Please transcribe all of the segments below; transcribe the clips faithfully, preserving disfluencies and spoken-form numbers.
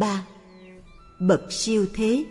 ba. Bậc siêu thế.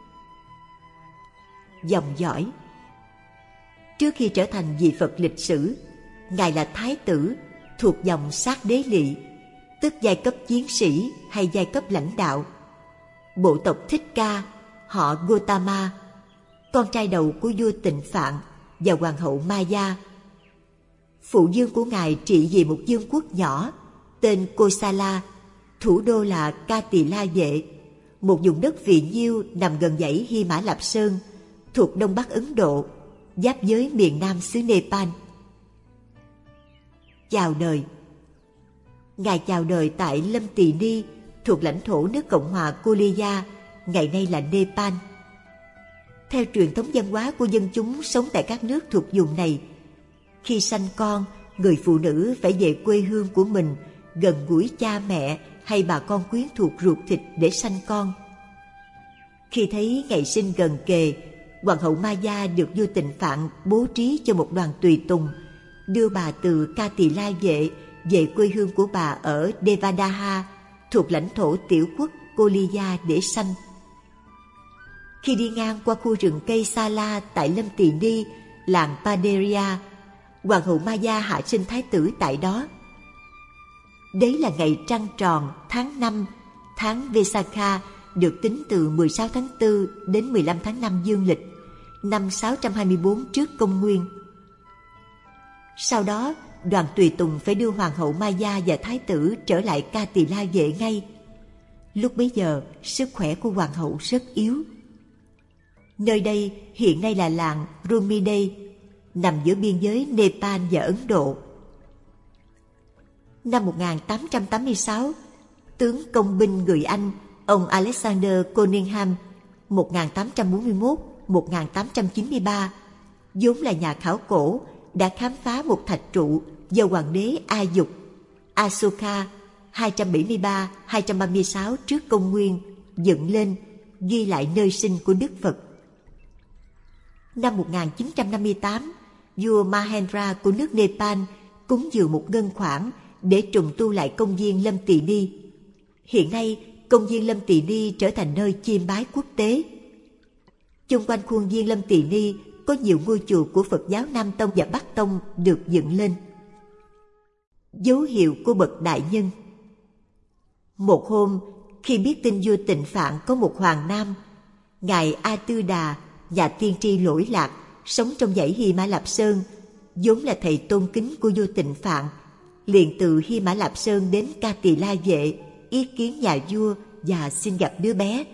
Dòng dõi. Trước khi trở thành vị Phật lịch sử, Ngài là Thái tử thuộc dòng Sát Đế Lị, tức giai cấp chiến sĩ hay giai cấp lãnh đạo. Bộ tộc Thích Ca, họ Gotama, con trai đầu của vua Tịnh Phạn và hoàng hậu Maya. Phụ vương của Ngài trị vì một vương quốc nhỏ tên Kosala, thủ đô là Ca Tỳ La Vệ, một vùng đất phì nhiêu nằm gần dãy Hy Mã Lạp Sơn, thuộc đông bắc Ấn Độ, giáp với miền nam xứ Nepal. Chào đời. Ngài chào đời tại Lâm Tỳ Ni, thuộc lãnh thổ nước Cộng hòa Korea, ngày nay là Nepal. Theo truyền thống văn hóa của dân chúng sống tại các nước thuộc vùng này, khi sanh con, người phụ nữ phải về quê hương của mình, gần gũi cha mẹ hay bà con quyến thuộc ruột thịt để sanh con. Khi thấy ngày sinh gần kề, hoàng hậu Maya được vua Tịnh Phạn bố trí cho một đoàn tùy tùng, đưa bà từ Ca Tỳ La Vệ về quê hương của bà ở Devadaha, thuộc lãnh thổ tiểu quốc Kolia để sanh. Khi đi ngang qua khu rừng cây Sa La tại Lâm Tỳ Ni, làng Paderia, hoàng hậu Maya hạ sinh thái tử tại đó. Đấy là ngày trăng tròn tháng năm, tháng Vesakha, được tính từ mười sáu tháng tư đến mười lăm tháng năm dương lịch, năm sáu trăm hai mươi tư trước công nguyên. Sau đó, đoàn tùy tùng phải đưa hoàng hậu Maya và thái tử trở lại Ca Tỳ La Vệ ngay. Lúc bấy giờ, sức khỏe của hoàng hậu rất yếu. Nơi đây hiện nay là làng Rumidei, nằm giữa biên giới Nepal và Ấn Độ. Năm một nghìn tám trăm tám mươi sáu, tướng công binh người Anh, ông Alexander Cunningham, một nghìn tám trăm bốn mươi mốt đến một nghìn tám trăm chín mươi ba, vốn là nhà khảo cổ, đã khám phá một thạch trụ do hoàng đế A Dục, Asoka, hai trăm bảy mươi ba đến hai trăm ba mươi sáu trước công nguyên, dựng lên, ghi lại nơi sinh của Đức Phật. Năm một nghìn chín trăm năm mươi tám, vua Mahendra của nước Nepal cúng dường một ngân khoản để trùng tu lại công viên Lâm Tỳ Ni. Hiện nay, công viên Lâm Tỳ Ni trở thành nơi chiêm bái quốc tế. Chung quanh khuôn viên Lâm Tỳ Ni có nhiều ngôi chùa của Phật giáo Nam Tông và Bắc Tông được dựng lên. Dấu hiệu của bậc đại nhân. Một hôm, khi biết tin vua Tịnh Phạn có một hoàng nam, ngài A Tư Đà, nhà tiên tri lỗi lạc, sống trong dãy Hy Mã Lạp Sơn, vốn là thầy tôn kính của vua Tịnh Phạn, liền từ Hy Mã Lạp Sơn đến Ca Tỳ La Vệ ý kiến nhà vua và xin gặp đứa bé.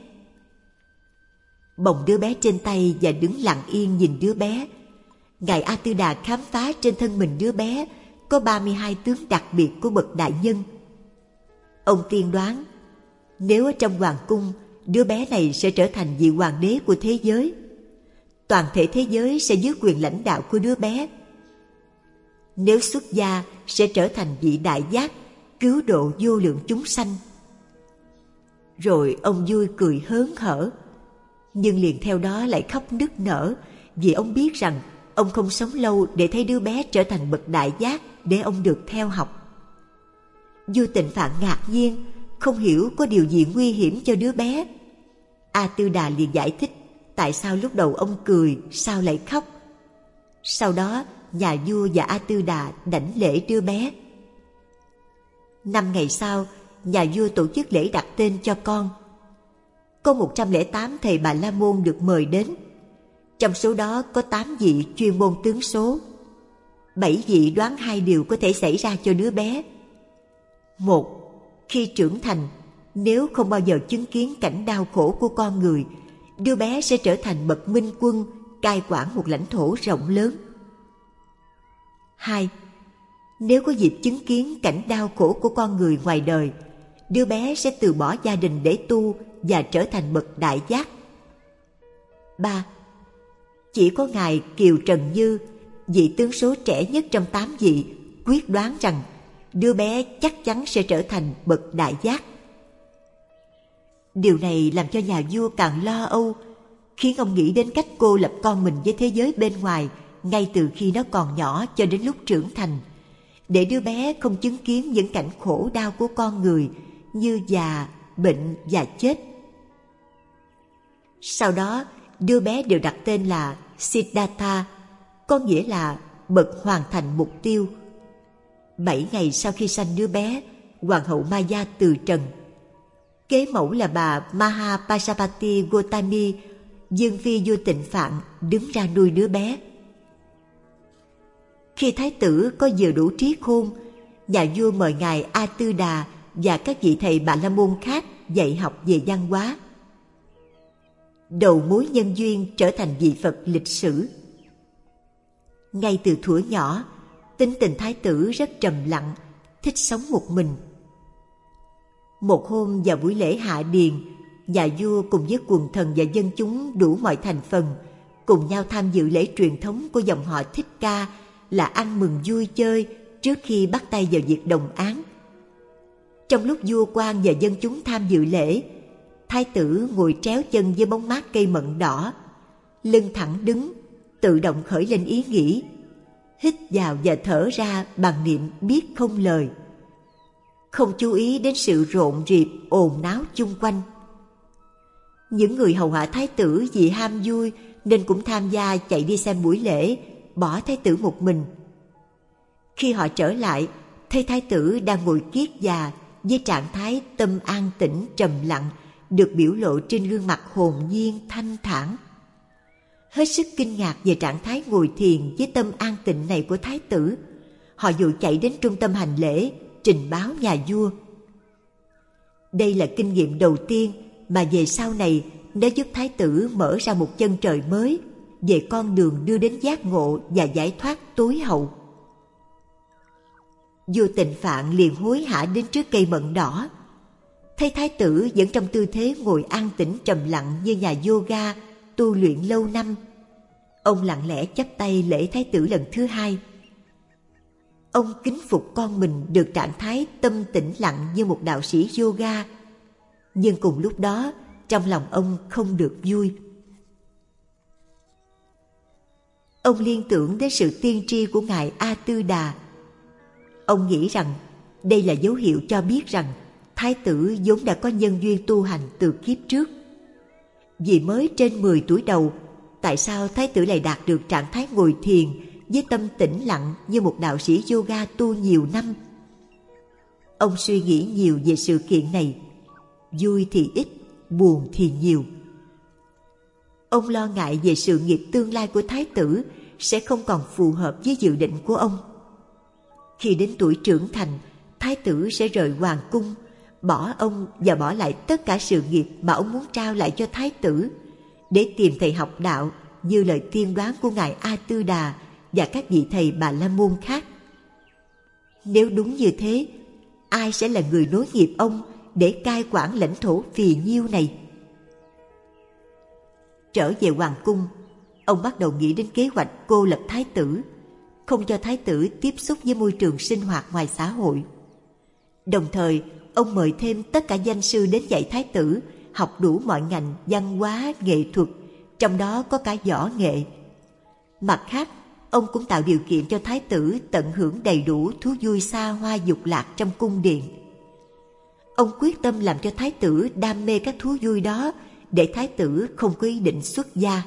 Bồng đứa bé trên tay và đứng lặng yên nhìn đứa bé, ngài A Tư Đà khám phá trên thân mình đứa bé có ba mươi hai tướng đặc biệt của bậc đại nhân. Ông tiên đoán, nếu ở trong hoàng cung, đứa bé này sẽ trở thành vị hoàng đế của thế giới. Toàn thể thế giới sẽ dưới quyền lãnh đạo của đứa bé. Nếu xuất gia, sẽ trở thành vị đại giác, cứu độ vô lượng chúng sanh. Rồi ông vui cười hớn hở, nhưng liền theo đó lại khóc nức nở, vì ông biết rằng ông không sống lâu để thấy đứa bé trở thành bậc đại giác để ông được theo học. Vua Tịnh Phạn ngạc nhiên, không hiểu có điều gì nguy hiểm cho đứa bé. A Tư Đà liền giải thích tại sao lúc đầu ông cười, sao lại khóc. Sau đó, nhà vua và A Tư Đà đảnh lễ đứa bé. Năm ngày sau, nhà vua tổ chức lễ đặt tên cho con. Có một trăm lẻ tám thầy Bà La Môn được mời đến. Trong số đó có tám vị chuyên môn tướng số. Bảy vị đoán hai điều có thể xảy ra cho đứa bé. Một, khi trưởng thành, nếu không bao giờ chứng kiến cảnh đau khổ của con người, đứa bé sẽ trở thành bậc minh quân, cai quản một lãnh thổ rộng lớn. Hai, nếu có dịp chứng kiến cảnh đau khổ của con người ngoài đời, đứa bé sẽ từ bỏ gia đình để tu và trở thành bậc đại giác. Ba, chỉ có ngài Kiều Trần Như, vị tướng số trẻ nhất trong tám vị, quyết đoán rằng đứa bé chắc chắn sẽ trở thành bậc đại giác. Điều này làm cho nhà vua càng lo âu, khiến ông nghĩ đến cách cô lập con mình với thế giới bên ngoài ngay từ khi nó còn nhỏ cho đến lúc trưởng thành, để đứa bé không chứng kiến những cảnh khổ đau của con người như già, bệnh và chết. Sau đó, đứa bé được đặt tên là Siddhartha, có nghĩa là bậc hoàn thành mục tiêu. Bảy ngày sau khi sanh đứa bé, hoàng hậu Maya từ trần. Kế mẫu là bà Mahapajapati Gotami, dương phi vua Tịnh Phạn, đứng ra nuôi đứa bé. Khi thái tử có vừa đủ trí khôn, nhà vua mời ngài A Tư Đà và các vị thầy Bà La Môn khác dạy học về văn hóa. Đầu mối nhân duyên trở thành vị Phật lịch sử. Ngay từ thuở nhỏ, tính tình thái tử rất trầm lặng, thích sống một mình. Một hôm vào buổi lễ hạ điền, nhà vua cùng với quần thần và dân chúng đủ mọi thành phần cùng nhau tham dự lễ truyền thống của dòng họ Thích Ca, là ăn mừng vui chơi trước khi bắt tay vào việc đồng áng. Trong lúc vua quan và dân chúng tham dự lễ, thái tử ngồi tréo chân dưới bóng mát cây mận đỏ, lưng thẳng đứng, tự động khởi lên ý nghĩ, hít vào và thở ra bằng niệm biết không lời, không chú ý đến sự rộn rịp ồn náo chung quanh. Những người hầu hạ thái tử vì ham vui nên cũng tham gia chạy đi xem buổi lễ, bỏ thái tử một mình. Khi họ trở lại, thấy thái tử đang ngồi kiết già với trạng thái tâm an tĩnh trầm lặng, được biểu lộ trên gương mặt hồn nhiên thanh thản. Hết sức kinh ngạc về trạng thái ngồi thiền với tâm an tịnh này của thái tử, họ vội chạy đến trung tâm hành lễ trình báo nhà vua. Đây là kinh nghiệm đầu tiên mà về sau này nó giúp thái tử mở ra một chân trời mới về con đường đưa đến giác ngộ và giải thoát tối hậu. Vua Tịnh Phạn liền hối hả đến trước cây mận đỏ, thấy thái tử vẫn trong tư thế ngồi an tĩnh trầm lặng như nhà yoga tu luyện lâu năm. Ông lặng lẽ chắp tay lễ thái tử lần thứ hai. Ông kính phục con mình được trạng thái tâm tĩnh lặng như một đạo sĩ yoga, nhưng cùng lúc đó trong lòng ông không được vui. Ông liên tưởng đến sự tiên tri của ngài A Tư Đà. Ông nghĩ rằng đây là dấu hiệu cho biết rằng thái tử vốn đã có nhân duyên tu hành từ kiếp trước. Vì mới trên mười tuổi đầu, tại sao thái tử lại đạt được trạng thái ngồi thiền với tâm tĩnh lặng như một đạo sĩ yoga tu nhiều năm? Ông suy nghĩ nhiều về sự kiện này, vui thì ít, buồn thì nhiều. Ông lo ngại về sự nghiệp tương lai của thái tử sẽ không còn phù hợp với dự định của ông. Khi đến tuổi trưởng thành, thái tử sẽ rời hoàng cung, bỏ ông và bỏ lại tất cả sự nghiệp mà ông muốn trao lại cho thái tử, để tìm thầy học đạo như lời tiên đoán của ngài A Tư Đà và các vị thầy Bà La Môn khác. Nếu đúng như thế, ai sẽ là người nối nghiệp ông để cai quản lãnh thổ phì nhiêu này? Trở về hoàng cung, ông bắt đầu nghĩ đến kế hoạch cô lập thái tử, không cho thái tử tiếp xúc với môi trường sinh hoạt ngoài xã hội. Đồng thời, ông mời thêm tất cả danh sư đến dạy thái tử học đủ mọi ngành văn hóa, nghệ thuật, trong đó có cả võ nghệ. Mặt khác, ông cũng tạo điều kiện cho thái tử tận hưởng đầy đủ thú vui xa hoa dục lạc trong cung điện. Ông quyết tâm làm cho thái tử đam mê các thú vui đó, để thái tử không có ý định xuất gia.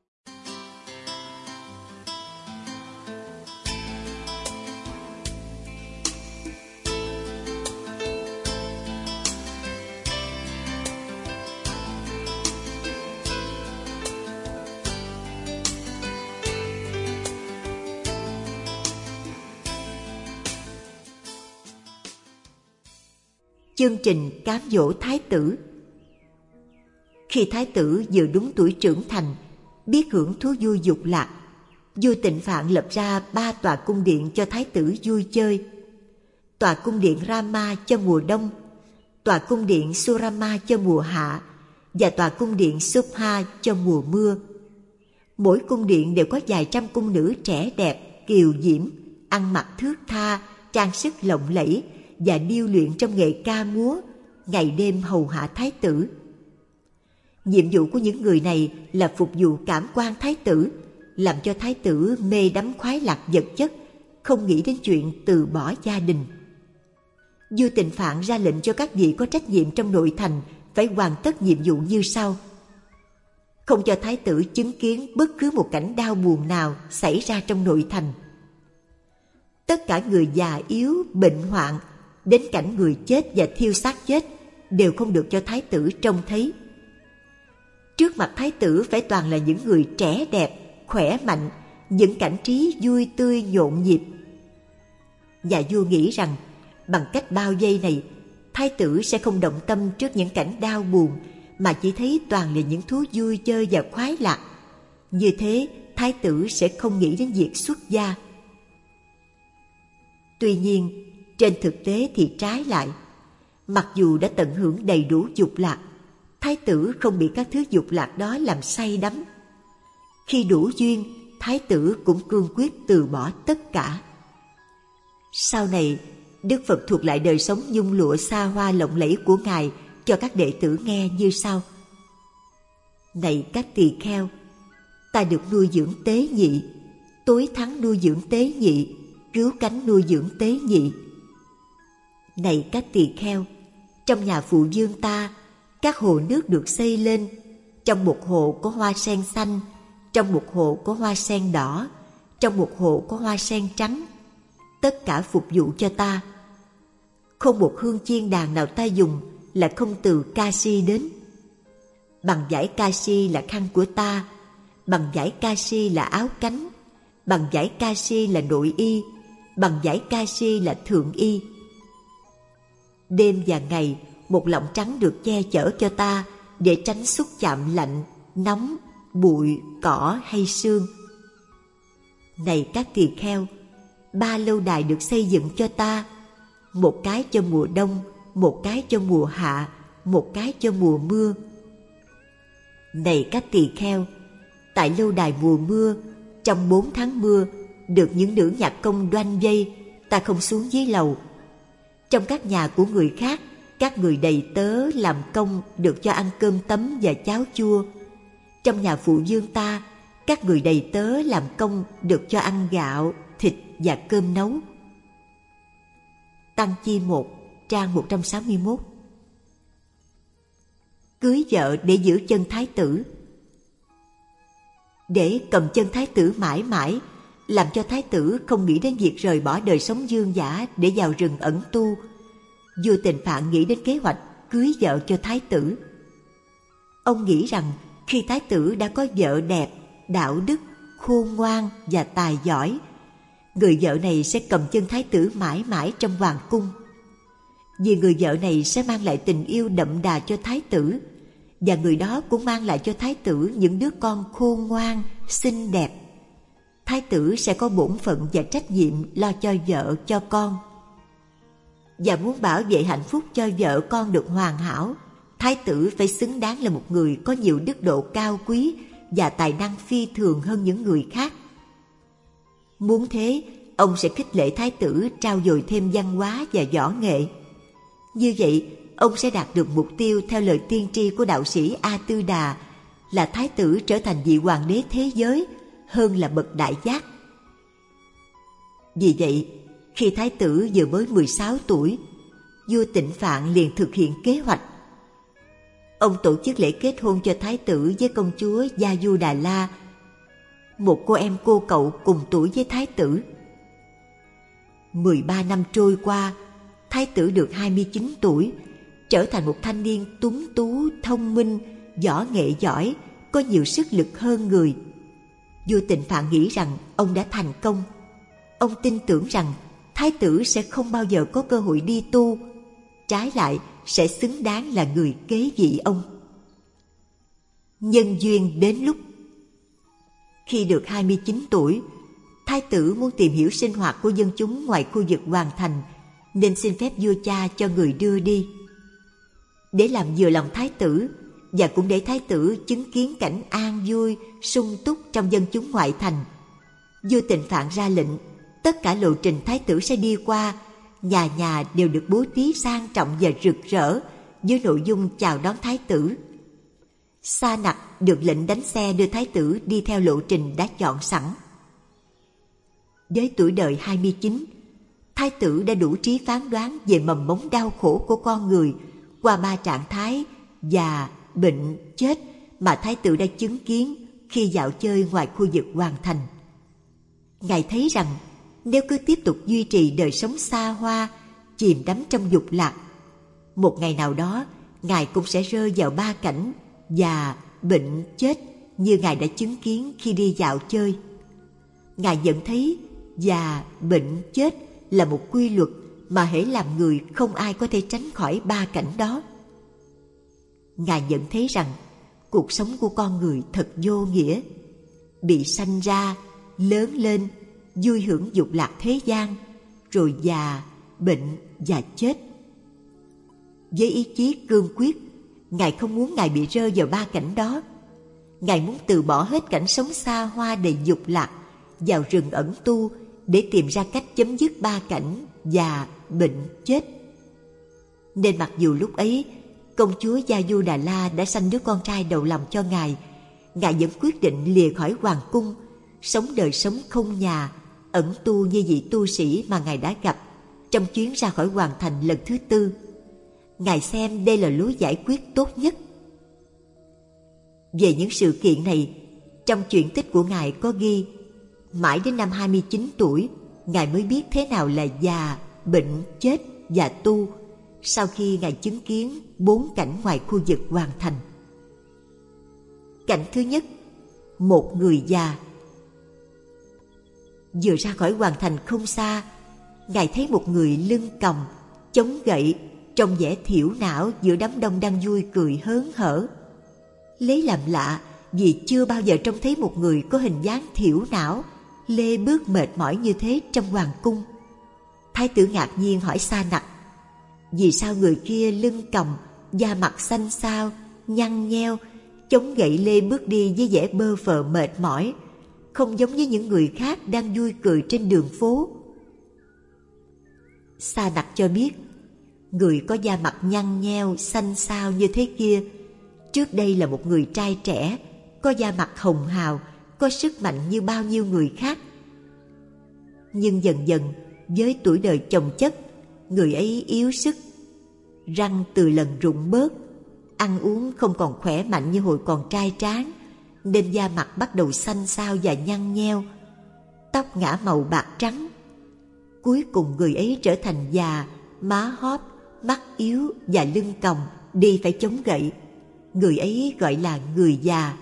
Chương trình cám dỗ thái tử. Khi thái tử vừa đúng tuổi trưởng thành, biết hưởng thú vui dục lạc, vua Tịnh Phạn lập ra ba tòa cung điện cho thái tử vui chơi. Tòa cung điện Rama cho mùa đông, tòa cung điện Surama cho mùa hạ và tòa cung điện Subha cho mùa mưa. Mỗi cung điện đều có vài trăm cung nữ trẻ đẹp, kiều diễm, ăn mặc thướt tha, trang sức lộng lẫy và điêu luyện trong nghề ca múa, ngày đêm hầu hạ thái tử. Nhiệm vụ của những người này là phục vụ cảm quan thái tử, làm cho thái tử mê đắm khoái lạc vật chất, không nghĩ đến chuyện từ bỏ gia đình. Vua Tịnh Phạn ra lệnh cho các vị có trách nhiệm trong nội thành phải hoàn tất nhiệm vụ như sau: không cho thái tử chứng kiến bất cứ một cảnh đau buồn nào xảy ra trong nội thành. Tất cả người già yếu, bệnh hoạn, đến cảnh người chết và thiêu xác chết đều không được cho thái tử trông thấy. Trước mặt thái tử phải toàn là những người trẻ đẹp, khỏe mạnh, những cảnh trí vui tươi nhộn nhịp. Nhà vua nghĩ rằng bằng cách bao vây này, thái tử sẽ không động tâm trước những cảnh đau buồn, mà chỉ thấy toàn là những thú vui chơi và khoái lạc. Như thế, thái tử sẽ không nghĩ đến việc xuất gia. Tuy nhiên, trên thực tế thì trái lại. Mặc dù đã tận hưởng đầy đủ dục lạc, thái tử không bị các thứ dục lạc đó làm say đắm. Khi đủ duyên, thái tử cũng cương quyết từ bỏ tất cả. Sau này, Đức Phật thuật lại đời sống nhung lụa xa hoa lộng lẫy của Ngài cho các đệ tử nghe như sau: này các tỳ kheo, ta được nuôi dưỡng tế nhị, tối thắng nuôi dưỡng tế nhị, cứu cánh nuôi dưỡng tế nhị. Này các tỳ kheo, trong nhà phụ vương ta, các hồ nước được xây lên, trong một hồ có hoa sen xanh, trong một hồ có hoa sen đỏ, trong một hồ có hoa sen trắng, tất cả phục vụ cho ta. Không một hương chiên đàn nào ta dùng là không từ Kashi đến. Bằng vải Kashi là khăn của ta, bằng vải Kashi là áo cánh, bằng vải Kashi là nội y, bằng vải Kashi là thượng y. Đêm và ngày, một lọng trắng được che chở cho ta để tránh xúc chạm lạnh, nóng, bụi, cỏ hay sương. Này các tỳ kheo, ba lâu đài được xây dựng cho ta, một cái cho mùa đông, một cái cho mùa hạ, một cái cho mùa mưa. Này các tỳ kheo, tại lâu đài mùa mưa, trong bốn tháng mưa, được những nữ nhạc công đoanh vây, ta không xuống dưới lầu. Trong các nhà của người khác, các người đầy tớ làm công được cho ăn cơm tấm và cháo chua. Trong nhà phụ vương ta, các người đầy tớ làm công được cho ăn gạo, thịt và cơm nấu. Tăng chi một, trang một trăm sáu mươi mốt. Cưới vợ để giữ chân thái tử. Để cầm chân thái tử mãi mãi, làm cho thái tử không nghĩ đến việc rời bỏ đời sống dương dã để vào rừng ẩn tu, vua Tịnh Phạn nghĩ đến kế hoạch cưới vợ cho thái tử. Ông nghĩ rằng khi thái tử đã có vợ đẹp, đạo đức, khôn ngoan và tài giỏi, người vợ này sẽ cầm chân thái tử mãi mãi trong hoàng cung. Vì người vợ này sẽ mang lại tình yêu đậm đà cho thái tử, và người đó cũng mang lại cho thái tử những đứa con khôn ngoan, xinh đẹp. Thái tử sẽ có bổn phận và trách nhiệm lo cho vợ, cho con. Và muốn bảo vệ hạnh phúc cho vợ con được hoàn hảo, thái tử phải xứng đáng là một người có nhiều đức độ cao quý và tài năng phi thường hơn những người khác. Muốn thế, ông sẽ khích lệ thái tử trau dồi thêm văn hóa và võ nghệ. Như vậy, ông sẽ đạt được mục tiêu theo lời tiên tri của đạo sĩ A Tư Đà là thái tử trở thành vị hoàng đế thế giới hơn là bậc đại giác. Vì vậy, khi thái tử vừa mới mười sáu tuổi, vua Tịnh Phạn liền thực hiện kế hoạch. Ông tổ chức lễ kết hôn cho thái tử với công chúa Gia Du Đà La, một cô em cô cậu cùng tuổi với thái tử. mười ba năm trôi qua, thái tử được hai mươi chín tuổi, trở thành một thanh niên tuấn tú, thông minh, võ nghệ giỏi, có nhiều sức lực hơn người. Vua Tịnh Phạn nghĩ rằng ông đã thành công. Ông tin tưởng rằng thái tử sẽ không bao giờ có cơ hội đi tu, trái lại sẽ xứng đáng là người kế vị ông. Nhân duyên đến lúc. Khi được hai mươi chín tuổi, thái tử muốn tìm hiểu sinh hoạt của dân chúng ngoài khu vực hoàng thành, nên xin phép vua cha cho người đưa đi. Để làm vừa lòng thái tử, và cũng để thái tử chứng kiến cảnh an vui, sung túc trong dân chúng ngoại thành, vua Tịnh Phạn ra lệnh tất cả lộ trình thái tử sẽ đi qua, nhà nhà đều được bố trí sang trọng và rực rỡ với nội dung chào đón thái tử. Sa Nặc được lệnh đánh xe đưa thái tử đi theo lộ trình đã chọn sẵn. Với tuổi đời hai mươi chín, thái tử đã đủ trí phán đoán về mầm mống đau khổ của con người qua ba trạng thái già, bệnh, chết mà Thái tử đã chứng kiến khi dạo chơi ngoài khu vực hoàng thành. Ngài thấy rằng nếu cứ tiếp tục duy trì đời sống xa hoa, chìm đắm trong dục lạc, một ngày nào đó Ngài cũng sẽ rơi vào ba cảnh già, bệnh, chết như Ngài đã chứng kiến khi đi dạo chơi. Ngài nhận thấy già, bệnh, chết là một quy luật mà hễ làm người không ai có thể tránh khỏi ba cảnh đó. Ngài nhận thấy rằng cuộc sống của con người thật vô nghĩa, bị sanh ra, lớn lên, vui hưởng dục lạc thế gian, rồi già, bệnh và chết. Với ý chí cương quyết, Ngài không muốn Ngài bị rơi vào ba cảnh đó. Ngài muốn từ bỏ hết cảnh sống xa hoa đầy dục lạc, vào rừng ẩn tu để tìm ra cách chấm dứt ba cảnh già, bệnh, chết. Nên mặc dù lúc ấy công chúa Gia Du Đà La đã sanh đứa con trai đầu lòng cho Ngài, Ngài vẫn quyết định lìa khỏi hoàng cung, sống đời sống không nhà, ẩn tu như vị tu sĩ mà Ngài đã gặp trong chuyến ra khỏi hoàng thành lần thứ tư. Ngài xem đây là lối giải quyết tốt nhất. Về những sự kiện này, trong truyện tích của Ngài có ghi, mãi đến năm hai mươi chín tuổi, Ngài mới biết thế nào là già, bệnh, chết và tu, sau khi Ngài chứng kiến bốn cảnh ngoài khu vực hoàng thành. Cảnh thứ nhất, một người già. Vừa ra khỏi hoàng thành không xa, Ngài thấy một người lưng còng, chống gậy, trông vẻ thiểu não giữa đám đông đang vui cười hớn hở. Lấy làm lạ vì chưa bao giờ trông thấy một người có hình dáng thiểu não, lê bước mệt mỏi như thế trong hoàng cung. Thái tử ngạc nhiên hỏi Sa Nặc, vì sao người kia lưng còng, da mặt xanh xao, nhăn nheo, chống gậy lê bước đi với vẻ bơ phờ mệt mỏi, không giống với những người khác đang vui cười trên đường phố. Sa Nặc cho biết, người có da mặt nhăn nheo, xanh xao như thế kia, trước đây là một người trai trẻ, có da mặt hồng hào, có sức mạnh như bao nhiêu người khác. Nhưng dần dần, với tuổi đời chồng chất, người ấy yếu sức, răng từ lần rụng bớt, ăn uống không còn khỏe mạnh như hồi còn trai tráng, nên da mặt bắt đầu xanh xao và nhăn nheo, tóc ngả màu bạc trắng. Cuối cùng người ấy trở thành già, má hóp, mắt yếu và lưng còng, đi phải chống gậy. Người ấy gọi là người già.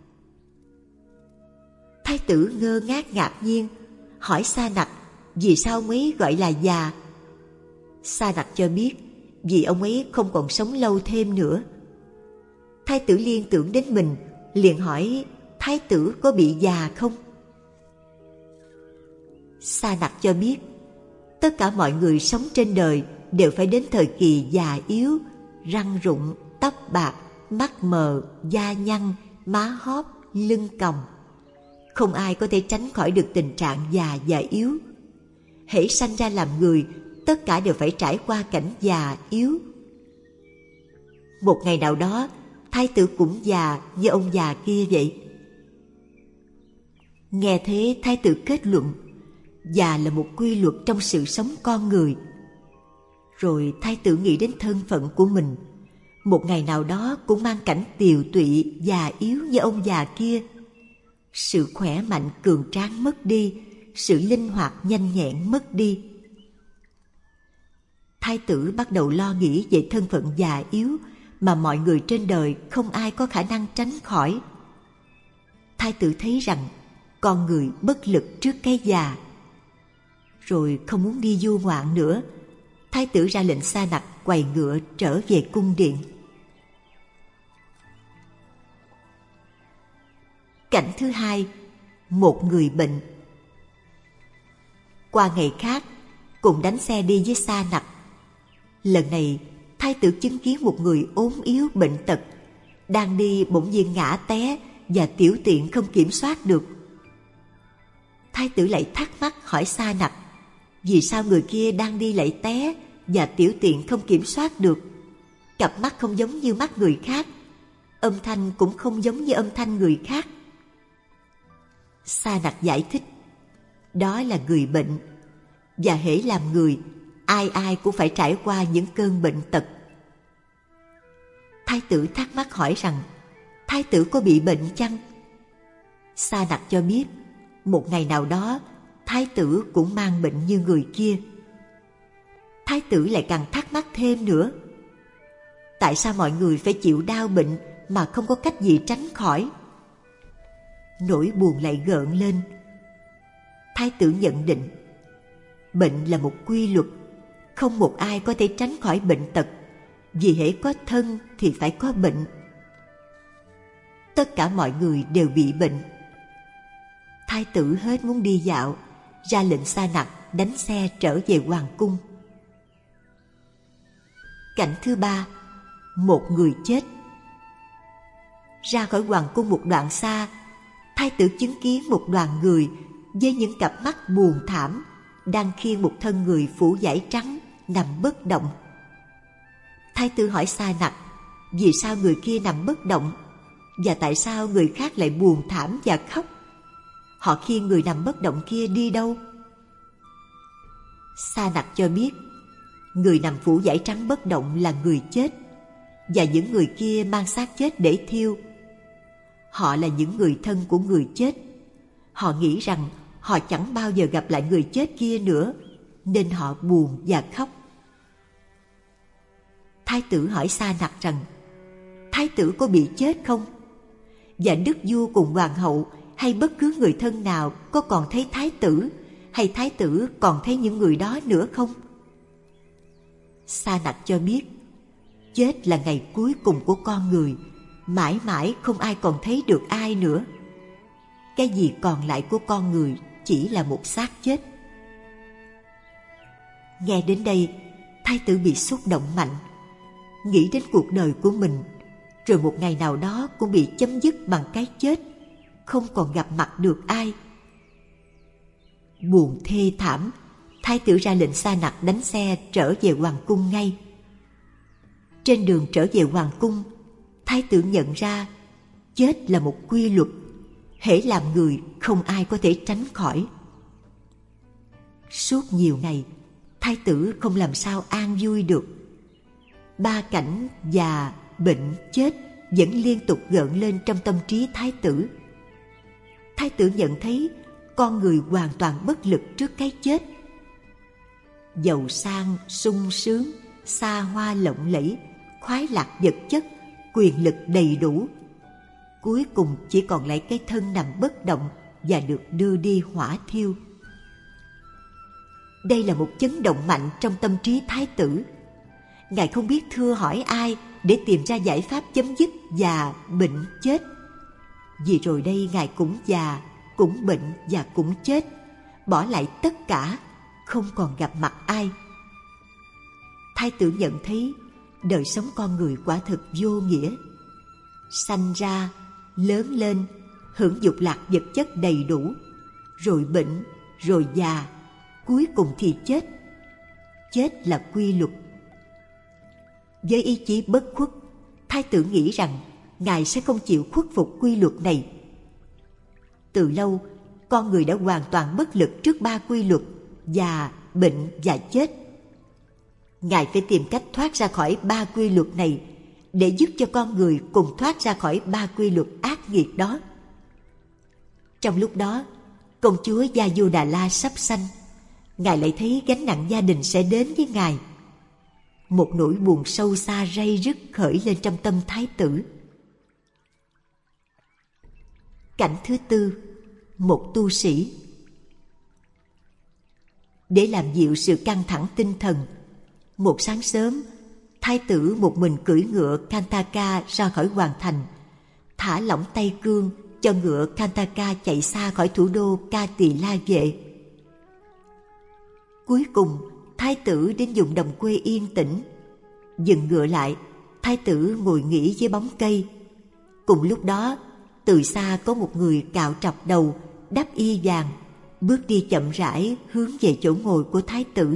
Thái tử ngơ ngác ngạc nhiên, hỏi Sa Nặc vì sao ông ấy gọi là già. Sa Nặc cho biết vì ông ấy không còn sống lâu thêm nữa. Thái tử liên tưởng đến mình, liền hỏi thái tử có bị già không? Sa Nặc cho biết tất cả mọi người sống trên đời đều phải đến thời kỳ già yếu, răng rụng, tóc bạc, mắt mờ, da nhăn, má hóp, lưng còng. Không ai có thể tránh khỏi được tình trạng già và yếu. Hễ sanh ra làm người, tất cả đều phải trải qua cảnh già, yếu. Một ngày nào đó, thái tử cũng già như ông già kia vậy. Nghe thế, thái tử kết luận, già là một quy luật trong sự sống con người. Rồi thái tử nghĩ đến thân phận của mình, một ngày nào đó cũng mang cảnh tiều tụy, già yếu như ông già kia. Sự khỏe mạnh cường tráng mất đi, sự linh hoạt nhanh nhẹn mất đi. Thái tử bắt đầu lo nghĩ về thân phận già yếu mà mọi người trên đời không ai có khả năng tránh khỏi. Thái tử thấy rằng con người bất lực trước cái già. Rồi không muốn đi du ngoạn nữa, thái tử ra lệnh Sa Nặc quầy ngựa trở về cung điện. Cảnh thứ hai, một người bệnh. Qua ngày khác, cùng đánh xe đi với Sa Nặc. Lần này, thái tử chứng kiến một người ốm yếu bệnh tật, đang đi bỗng nhiên ngã té và tiểu tiện không kiểm soát được. Thái tử lại thắc mắc hỏi Sa Nặc, vì sao người kia đang đi lại té và tiểu tiện không kiểm soát được? Cặp mắt không giống như mắt người khác, âm thanh cũng không giống như âm thanh người khác. Sa Nặc giải thích, đó là người bệnh, và hễ làm người, ai ai cũng phải trải qua những cơn bệnh tật. Thái tử thắc mắc hỏi rằng thái tử có bị bệnh chăng? Sa Nặc cho biết một ngày nào đó thái tử cũng mang bệnh như người kia. Thái tử lại càng thắc mắc thêm nữa. Tại sao mọi người phải chịu đau bệnh mà không có cách gì tránh khỏi? Nỗi buồn lại gợn lên. Thái tử nhận định bệnh là một quy luật, không một ai có thể tránh khỏi bệnh tật, vì hễ có thân thì phải có bệnh. Tất cả mọi người đều bị bệnh. Thái tử hết muốn đi dạo, ra lệnh Sa Nặc đánh xe trở về hoàng cung. Cảnh thứ ba, một người chết. Ra khỏi hoàng cung một đoạn xa, thái tử chứng kiến một đoàn người với những cặp mắt buồn thảm đang khiêng một thân người phủ vải trắng nằm bất động. Thái tử hỏi Sa Nặc vì sao người kia nằm bất động và tại sao người khác lại buồn thảm và khóc. Họ khiêng người nằm bất động kia đi đâu? Sa Nặc cho biết người nằm phủ vải trắng bất động là người chết, và những người kia mang xác chết để thiêu. Họ là những người thân của người chết. Họ nghĩ rằng họ chẳng bao giờ gặp lại người chết kia nữa, nên họ buồn và khóc. Thái tử hỏi Sa Nặc rằng thái tử có bị chết không? Và đức vua cùng hoàng hậu hay bất cứ người thân nào có còn thấy thái tử, hay thái tử còn thấy những người đó nữa không? Sa Nặc cho biết chết là ngày cuối cùng của con người, mãi mãi không ai còn thấy được ai nữa. Cái gì còn lại của con người chỉ là một xác chết. Nghe đến đây, thái tử bị xúc động mạnh, nghĩ đến cuộc đời của mình, rồi một ngày nào đó cũng bị chấm dứt bằng cái chết, không còn gặp mặt được ai. Buồn thê thảm, thái tử ra lệnh Sa Nặc đánh xe trở về hoàng cung ngay. Trên đường trở về hoàng cung, thái tử nhận ra chết là một quy luật, hễ làm người không ai có thể tránh khỏi. Suốt nhiều ngày, thái tử không làm sao an vui được. Ba cảnh già, bệnh, chết vẫn liên tục gợn lên trong tâm trí thái tử. Thái tử nhận thấy con người hoàn toàn bất lực trước cái chết. Giàu sang, sung sướng, xa hoa lộng lẫy, khoái lạc vật chất, quyền lực đầy đủ, cuối cùng chỉ còn lại cái thân nằm bất động và được đưa đi hỏa thiêu. Đây là một chấn động mạnh trong tâm trí thái tử. Ngài không biết thưa hỏi ai để tìm ra giải pháp chấm dứt già, bệnh, chết. Vì rồi đây Ngài cũng già, cũng bệnh và cũng chết, bỏ lại tất cả, không còn gặp mặt ai. Thái tử nhận thấy đời sống con người quả thực vô nghĩa. Sanh ra, lớn lên, hưởng dục lạc vật chất đầy đủ, rồi bệnh, rồi già, cuối cùng thì chết. Chết là quy luật. Với ý chí bất khuất, thái tử nghĩ rằng Ngài sẽ không chịu khuất phục quy luật này. Từ lâu, con người đã hoàn toàn bất lực trước ba quy luật già, bệnh và chết. Ngài phải tìm cách thoát ra khỏi ba quy luật này để giúp cho con người cùng thoát ra khỏi ba quy luật ác nghiệt đó. Trong lúc đó, công chúa Gia-du-đà-la sắp sanh. Ngài lại thấy gánh nặng gia đình sẽ đến với Ngài. Một nỗi buồn sâu xa ray rứt khởi lên trong tâm thái tử. Cảnh thứ tư, một tu sĩ. Để làm dịu sự căng thẳng tinh thần, một sáng sớm, thái tử một mình cưỡi ngựa Kantaka ra khỏi hoàng thành, thả lỏng tay cương cho ngựa Kantaka chạy xa khỏi thủ đô Ca Tỳ La Vệ. Cuối cùng, thái tử đến vùng đồng quê yên tĩnh. Dừng ngựa lại, thái tử ngồi nghỉ dưới bóng cây. Cùng lúc đó, từ xa có một người cạo trọc đầu, đắp y vàng, bước đi chậm rãi hướng về chỗ ngồi của thái tử.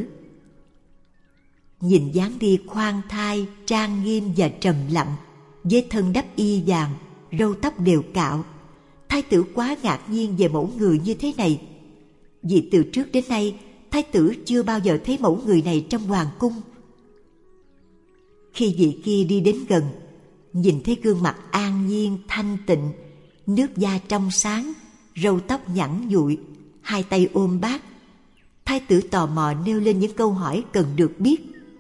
Nhìn dáng đi khoan thai, trang nghiêm và trầm lặng, với thân đắp y vàng, râu tóc đều cạo, thái tử quá ngạc nhiên về mẫu người như thế này. Vì từ trước đến nay, thái tử chưa bao giờ thấy mẫu người này trong hoàng cung. Khi vị kia đi đến gần, nhìn thấy gương mặt an nhiên thanh tịnh, nước da trong sáng, râu tóc nhẵn nhụi, hai tay ôm bát, thái tử tò mò nêu lên những câu hỏi cần được biết.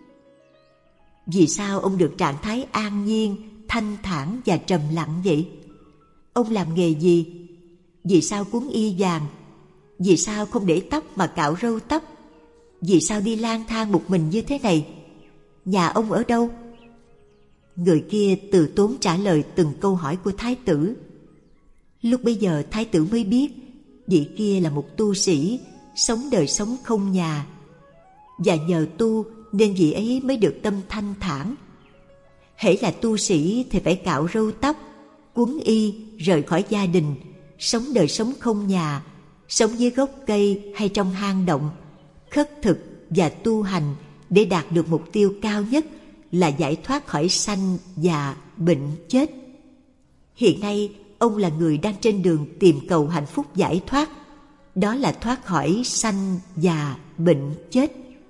Vì sao ông được trạng thái an nhiên, thanh thản và trầm lặng vậy? Ông làm nghề gì? Vì sao cuốn y vàng? Vì sao không để tóc mà cạo râu tóc? Vì sao đi lang thang một mình như thế này? Nhà ông ở đâu? Người kia từ tốn trả lời từng câu hỏi của thái tử. Lúc bấy giờ thái tử mới biết vị kia là một tu sĩ, sống đời sống không nhà, và nhờ tu nên vị ấy mới được tâm thanh thản. Hễ là tu sĩ thì phải cạo râu tóc, quấn y, rời khỏi gia đình, sống đời sống không nhà, sống dưới gốc cây hay trong hang động, khất thực và tu hành để đạt được mục tiêu cao nhất là giải thoát khỏi sanh già bệnh chết. Hiện nay ông là người đang trên đường tìm cầu hạnh phúc giải thoát, đó là thoát khỏi sanh già bệnh chết.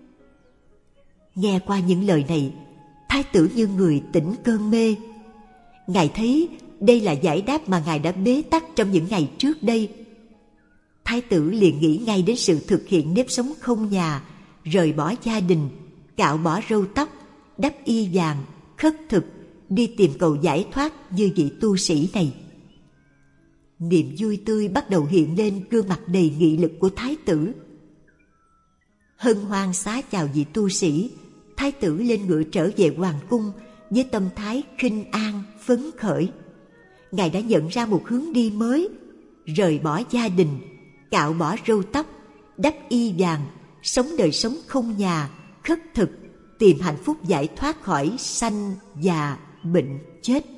Nghe qua những lời này, thái tử như người tỉnh cơn mê. Ngài thấy đây là giải đáp mà ngài đã bế tắc trong những ngày trước đây. Thái tử liền nghĩ ngay đến sự thực hiện nếp sống không nhà, rời bỏ gia đình, cạo bỏ râu tóc, đắp y vàng, khất thực, đi tìm cầu giải thoát như vị tu sĩ này. Niềm vui tươi bắt đầu hiện lên gương mặt đầy nghị lực của thái tử. Hân hoan xá chào vị tu sĩ, thái tử lên ngựa trở về hoàng cung với tâm thái khinh an, phấn khởi. Ngài đã nhận ra một hướng đi mới, rời bỏ gia đình, cạo bỏ râu tóc, đắp y vàng, sống đời sống không nhà, khất thực, tìm hạnh phúc giải thoát khỏi sanh già bệnh chết.